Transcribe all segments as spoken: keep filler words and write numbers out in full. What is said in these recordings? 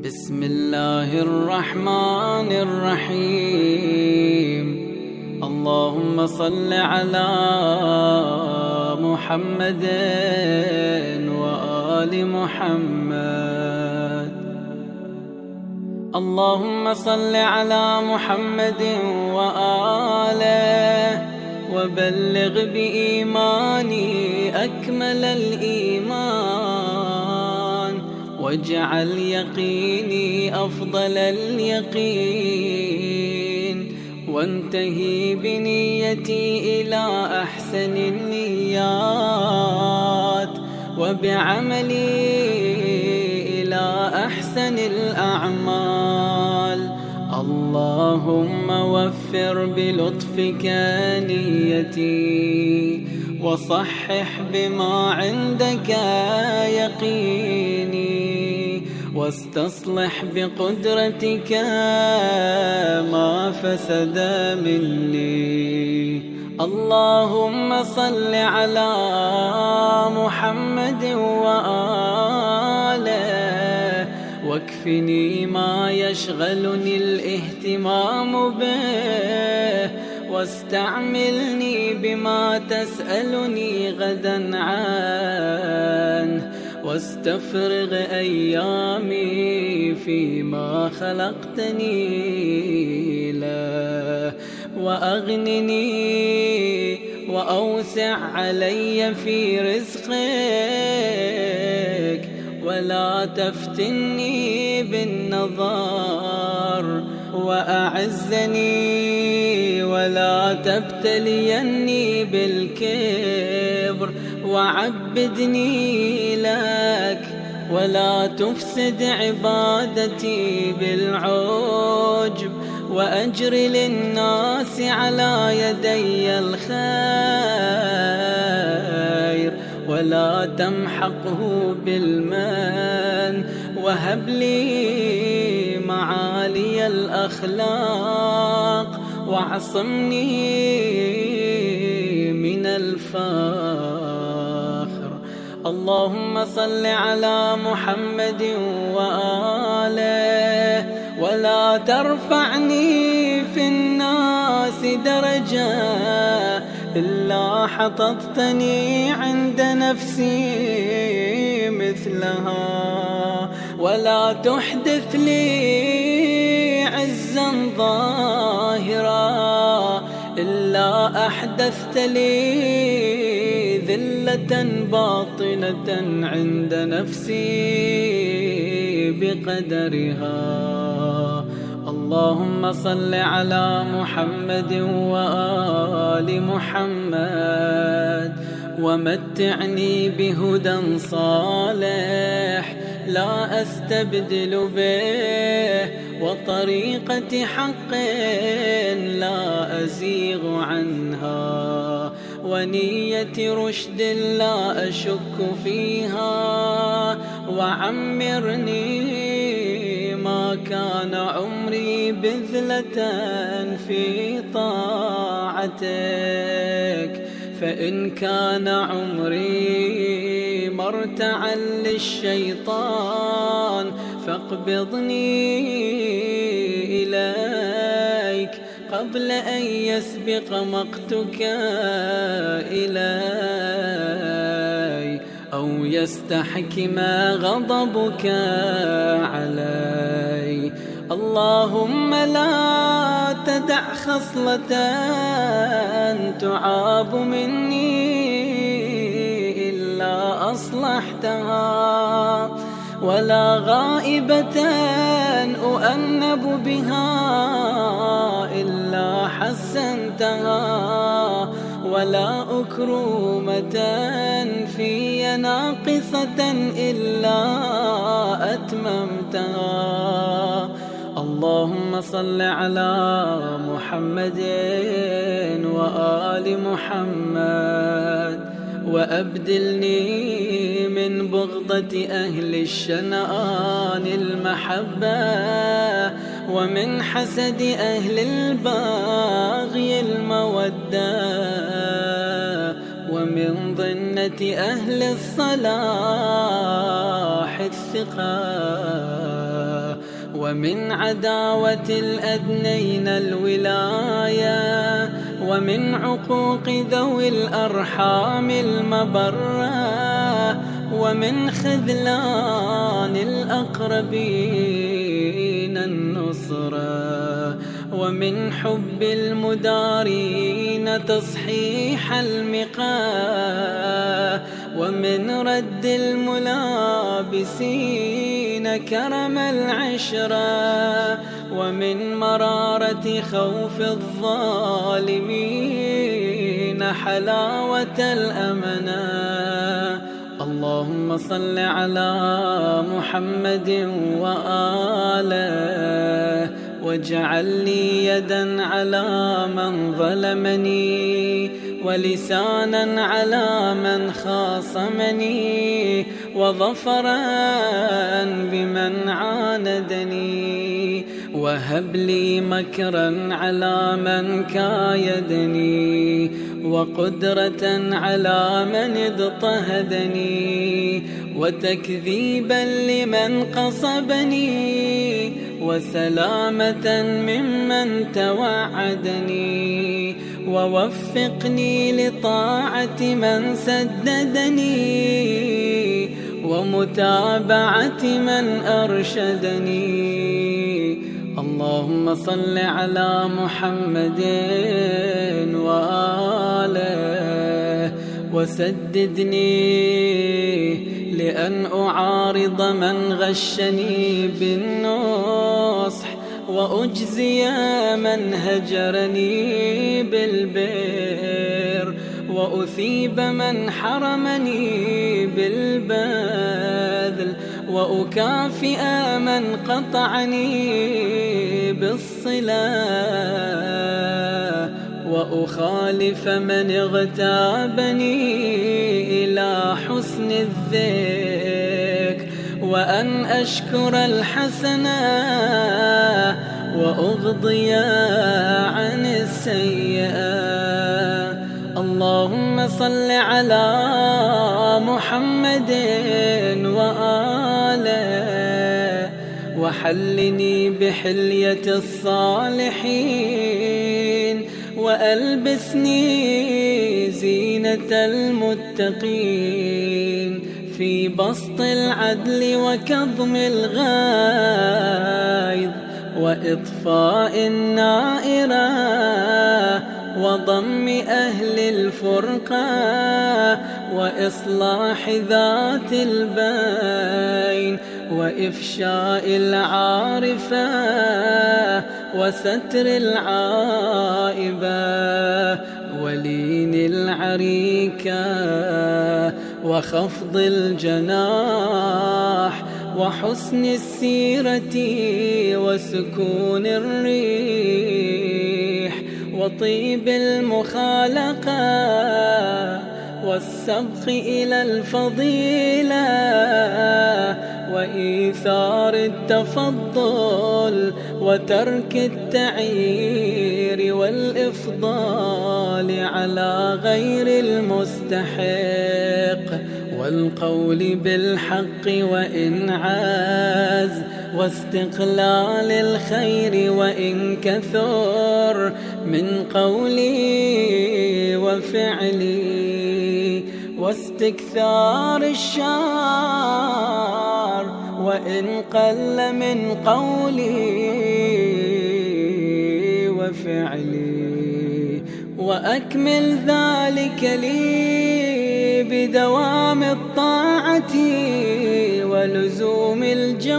بسم الله الرحمن الرحيم. اللهم صل على محمد وآل محمد. اللهم صل على محمد وآله وبلغ بإيماني أكمل الإيمان، واجعل يقيني أفضل اليقين، وانتهي بنيتي إلى أحسن النيات، وبعملي إلى أحسن الأعمال. اللهم وفر بلطفك نيتي، وصحح بما عندك يقيني، واستصلح بقدرتك ما فسد مني. اللهم صل على محمد وآله، واكفني ما يشغلني الاهتمام به، واستعملني بما تسألني غدا عنه، واستفرغ أيامي فيما خلقتني له، وأغنني وأوسع علي في رزقك، ولا تفتني بالنظر، وأعزني ولا تبتليني بالكبر، وعبدني لك ولا تفسد عبادتي بالعجب، وأجر للناس على يدي الخير ولا تمحقه بالمن، وهب لي معالي الأخلاق، واعصمني من الفخر. اللهم صل على محمد وآله، ولا ترفعني في الناس درجة إلا حططتني عند نفسي مثلها، ولا تحدث لي عزا ظاهرا إلا أحدثت لي ذلة باطنة عند نفسي بقدرها. اللهم صل على محمد وآل محمد، ومتعني بهدى صالح لا أستبدل به، وطريقة حق لا أزيغ عنها، ونية رشد لا أشك فيها، وعمرني ما كان عمري بذلة في طاعتك، فإن كان عمري مرتعا للشيطان فاقبضني إليك قبل أن يسبق مقتك إلي، أو يستحكم غضبك علي. اللهم لا تدع خصلة تعاب مني إلا أصلحتها، ولا غائبة أؤنب بها إلا حسنتها، ولا أكرمة في ناقصة إلا أتممتها. اللهم صل على محمد وآل محمد، وأبدلني من بغضة أهل الشنآن المحبة، ومن حسد أهل الباغي المودة، ومن ظنة أهل الصلاح الثقة. ومن عداوة الأدنين الولاية، ومن عقوق ذوي الأرحام المبرة، ومن خذلان الأقربين النصرة، ومن حب المدارين تصحيح المقاه، ومن رد الملابسين كرم العشرة، ومن مرارة خوف الظالمين حلاوة الأمنة. اللهم صل على محمد وآله، واجعل لي يدا على من ظلمني، ولسانا على من خاصمني، وظفرا بمن عاندني، وهب لي مكرا على من كايدني، وقدرة على من اضطهدني، وتكذيبا لمن قصبني، وسلامة ممن توعدني، ووفقني لطاعة من سددني، ومتابعة من أرشدني. اللهم صل على محمد وآله، وسددني لأن أعارض من غشني بالنصح، وأجزي من هجرني بالبر، وأثيب من حرمني بالبذل، وأكافئ من قطعني بالصلة، وأخالف من اغتابني إلى حسن الذكر، وأن أشكر الحسنة وأغضي عن السيئة. اللهم صل على محمد وآله، وحلني بحلية الصالحين، وألبسني زينة المتقين، في بسط العدل وكظم الغيظ، وإطفاء النائرة، وضم أهل الفرقة، وإصلاح ذات البين، وإفشاء العارفة، وستر العائبة، ولين العريكة، وخفض الجناح، وحسن السيرة، وسكون الريح، وطيب المخالقة، والسبق إلى الفضيلة، وإيثار التفضل، وترك التعيير والإفضال على غير المستحق، والقول بالحق وإن عاز، واستقلال الخير وإن كثر، من قولي وفعلي، واستكثار الشر وإن قل من قولي وفعلي، وأكمل ذلك لي بدوام الطاعة ولزوم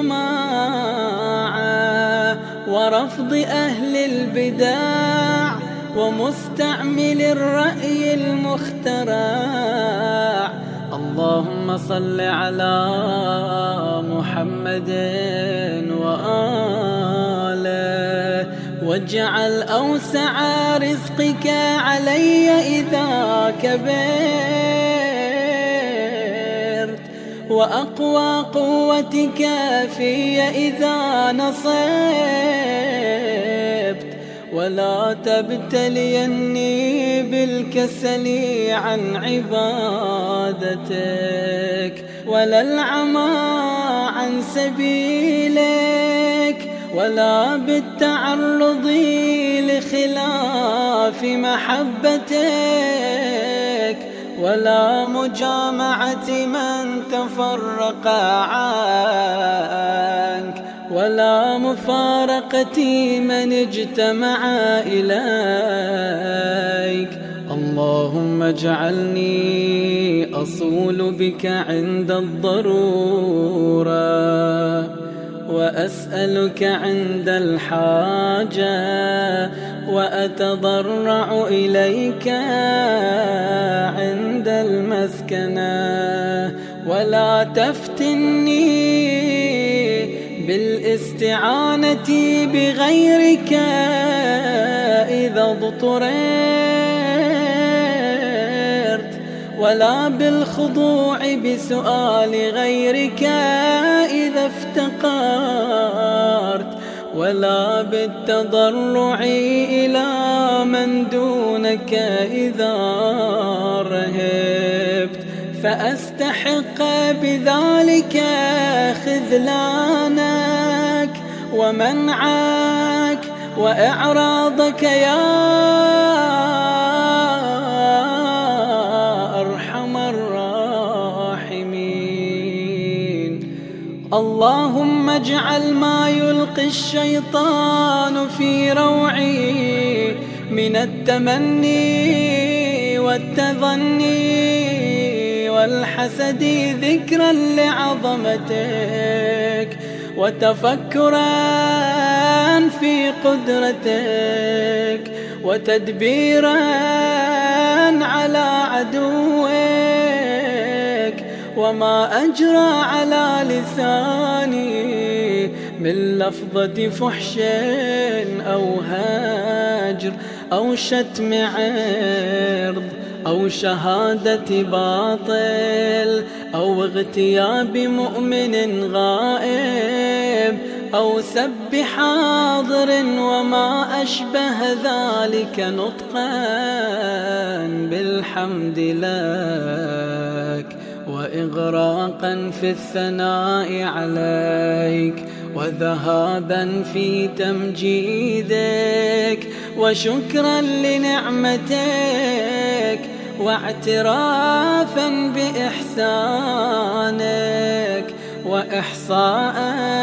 الجماعة، ورفض أهل البدع، ومستعمل الرأي المخترع. اللهم صل على محمد وآله، واجعل أوسع رزقك علي إذا كبرت، وأقوى قوتك في إذا نصبت، ولا تبتليني بالكسل عن عبادتك، ولا العمى عن سبيلك، ولا بالتعرض لخلاف محبتك، ولا مجامعة من تفرق عنك، ولا مفارقة من اجتمع إليك. اللهم اجعلني أصول بك عند الضرورة، وأسألك عند الحاجة، وأتضرع إليك عند المسكنة. ولا تفتني بالاستعانة بغيرك إذا اضطررت، ولا بالخضوع بسؤال غيرك إذا افتقرت، ولا بالتضرع إلى من دونك إذا رهبت، فأستحق بذلك خذلانك ومنعك وإعراضك يا أرحم الراحمين. اللهم اجعل ما يلقي الشيطان في روعي من التمني والتظني والحسد ذكرا لعظمتك، وتفكرا في قدرتك، وتدبيرا على عدوك، وما أجرى على لساني من لفظة فحش أو هاجر أو شتم عرض أو شهادة باطل أو اغتياب مؤمن غائب أو سب حاضر وما أشبه ذلك، نطقا بالحمد لك، وإغراقا في الثناء عليك، وذهابا في تمجيدك، وشكرا لنعمتك، واعترافا بإحسانك، وإحصاء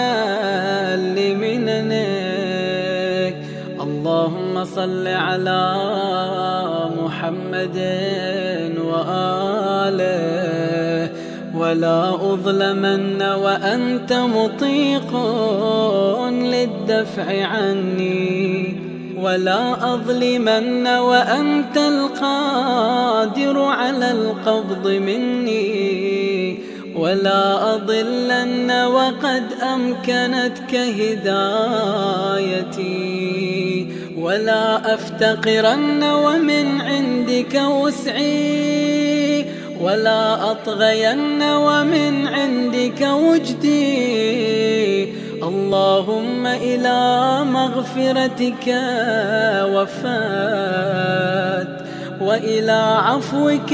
لمننك. اللهم صل على محمد وآله، ولا أظلمن وأنت مطيق للدفع عني، ولا أظلمن وأنت القادر على القبض مني، ولا أضلن وقد أمكنتك هدايتي، ولا أفتقرن ومن عندك وسعي، ولا أطغين ومن عندك وجدي. اللهم إلى مغفرتك وفات، وإلى عفوك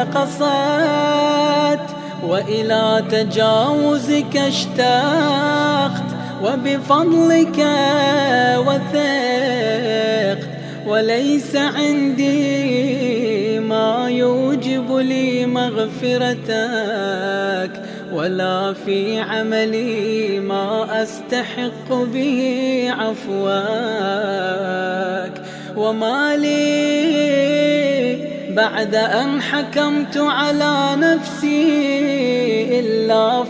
قصدت، وإلى تجاوزك اشتقت، وبفضلك وثقت، وليس عندي ما يوجب لي مغفرتك، ولا في عملي ما أستحق به عفواك. وما لي بعد أن حكمت على نفسي إلا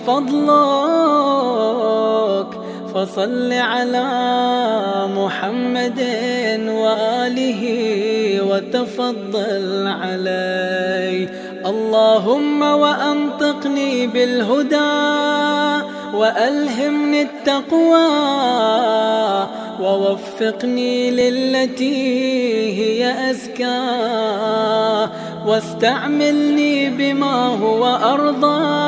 فضلك، فصل على محمد وآله وتفضل علي. اللهم وأنطقني بالهدى، وألهمني التقوى، ووفقني للتي هي أزكى، واستعملني بما هو أرضى.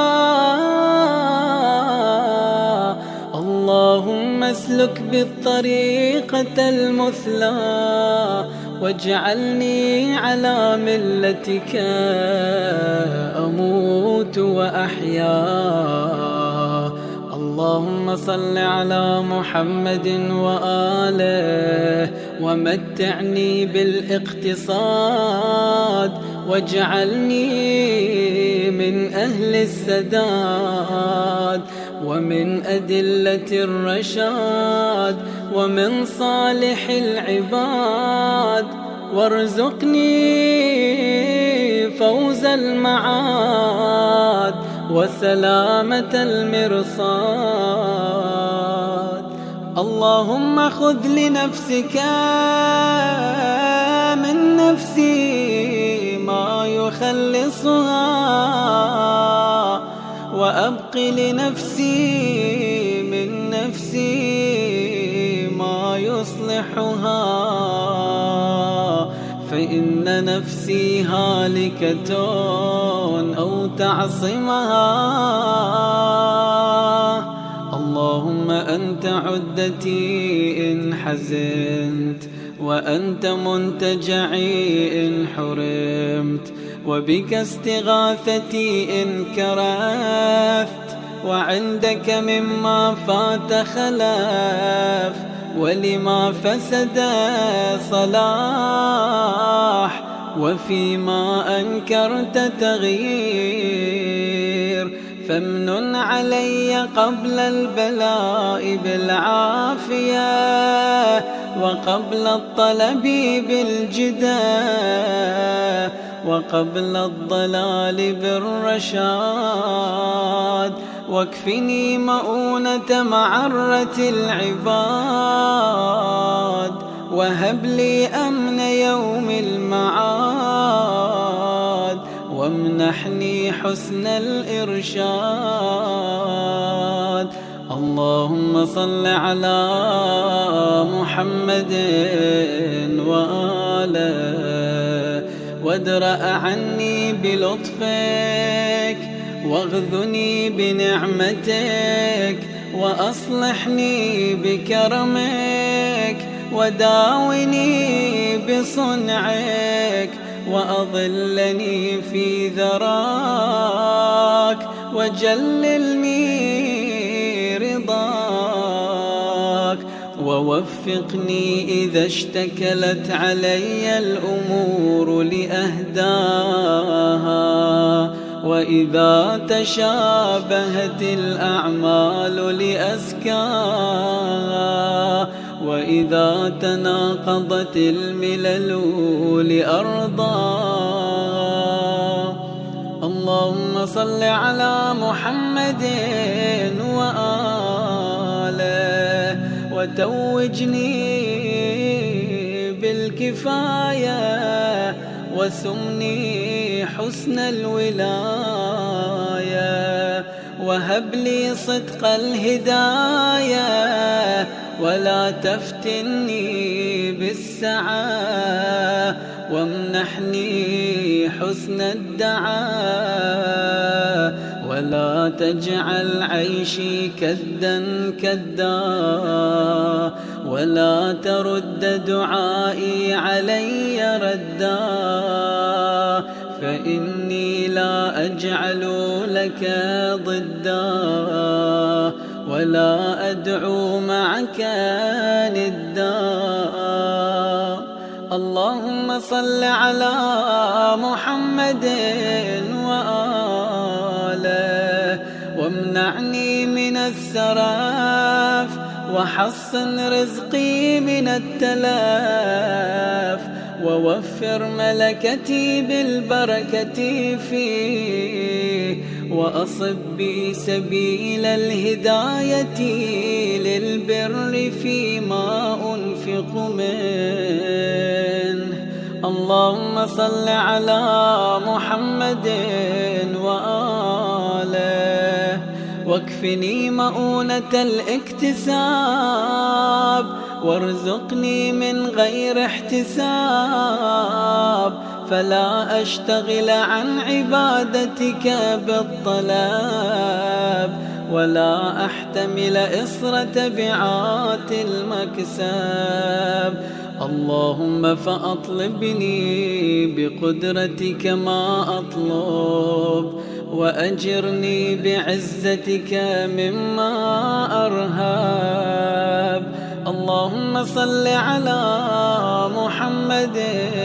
اللهم اسلك بالطريقة المثلى، واجعلني على ملتك أموت وأحيا. الله اللهم صل على محمد وآله ومتعني بالاقتصاد واجعلني من أهل السداد ومن أدلة الرشاد ومن صالح العباد، وارزقني فوز المعاد وسلامة المرصاد. اللهم خذ لنفسك من نفسي ما يخلصها، وأبق لنفسي من نفسي ما يصلحها، فإن نفسي هالكة أو تعصمها. اللهم أنت عدتي إن حزنت، وأنت منتجعي إن حرمت، وبك استغاثتي إن كرثت، وعندك مما فات خلف، ولما فسد صلاح، وفيما أنكرت تغيير. فامنن علي قبل البلاء بالعافية، وقبل الطلب بالجدى، وقبل الضلال بالرشاد، واكفني مؤونة معرة العباد، وهب لي أمن يوم المعاد، وامنحني حسن الإرشاد. اللهم صل على محمد وآله، وادرأ عني بلطفك، واغذني بنعمتك، وأصلحني بكرمك، وداوني بصنعك، وأظلني في ذراك، وجللني رضاك، ووفقني إذا اشتكلت علي الأمور لأهداها، وإذا تشابهت الأعمال لأزكاها، وإذا تناقضت الملل لأرضاها. اللهم صل على محمد وآله، وتوجني بالكفاية، وسمني حسن الولاية، وهب لي صدق الهداية، ولا تفتني بالسعى، وامنحني حسن الدعاء، ولا تجعل عيشي كدا كدا، ولا ترد دعائي علي ردا، فإني لا أجعل لك ضدا، ولا أدعو معك ندا. اللهم صل على محمد وآله، وامنعني من السراف، وحصن رزقي من التلاف، ووفر ملكتي بالبركة فيه، وأصب بي سبيل الهداية للبر فيما أنفق منه. اللهم صل على محمد وآله، واكفني مؤونة الاكتساب، وارزقني من غير احتساب، فلا أشتغل عن عبادتك بالطلب، ولا أحتمل إصر تبعات المكسب. اللهم فأطلبني بقدرتك ما أطلب، وأجرني بعزتك مما أرهاب. اللهم صل على محمد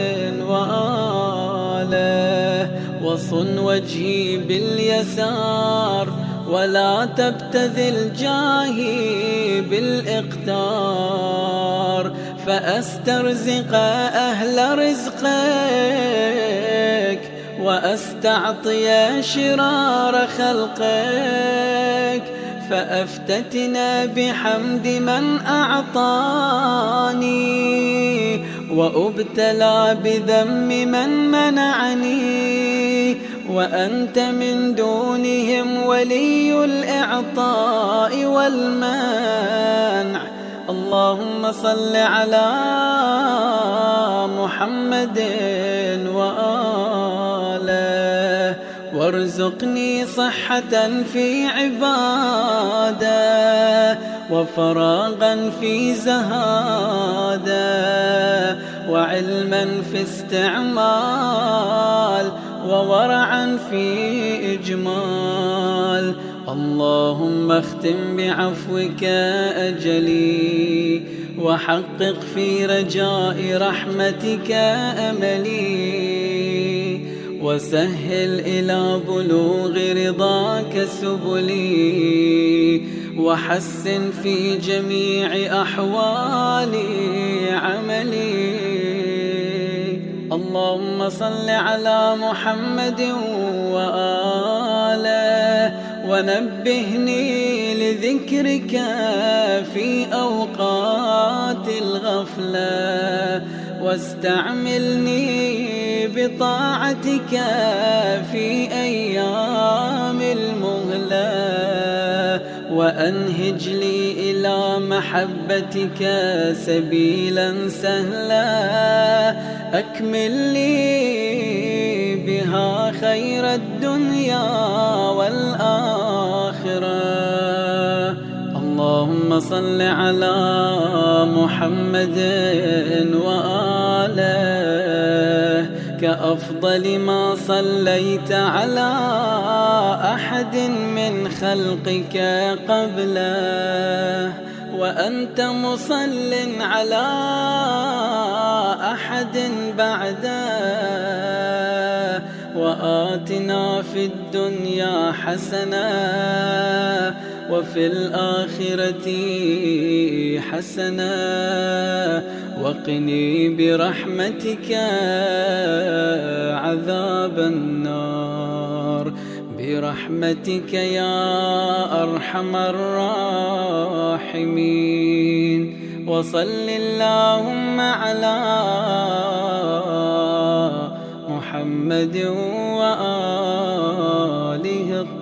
وآله وصن وجهي باليسار ولا تبتذل جاهي بالإقتار، فأسترزق أهل رزقك وأستعطي شرار خلقك، فأفتتنا بحمد من أعطاني وأبتلى بذم من منعني، وأنت من دونهم ولي الإعطاء والمنع. اللهم صل على محمد وآله وارزقني صحة في عبادة وفراغا في زهادة وعلما في استعمال وورعا في إجمال. اللهم اختم بعفوك أجلي وحقق في رجاء رحمتك أملي، وسهل إلى بلوغ رضاك سبلي، وحسن في جميع أحوالي عملي. اللهم صل على محمد وآله ونبهني لذكرك في أوقات الغفلة، واستعملني بطاعتك في أيام المهلة، وأنهج لي إلى محبتك سبيلا سهلا، أكمل لي بها خير الدنيا والآخرة. اللهم صل على محمد وآله كأفضل ما صليت على أحد من خلقك قبله، وأنت مصل على أحد بعده. وآتنا في الدنيا حسنة وفي الآخرة حسنة وقني برحمتك عذاب النار، برحمتك يا أرحم الراحمين. وصل اللهم على محمد وآله الطاهرين.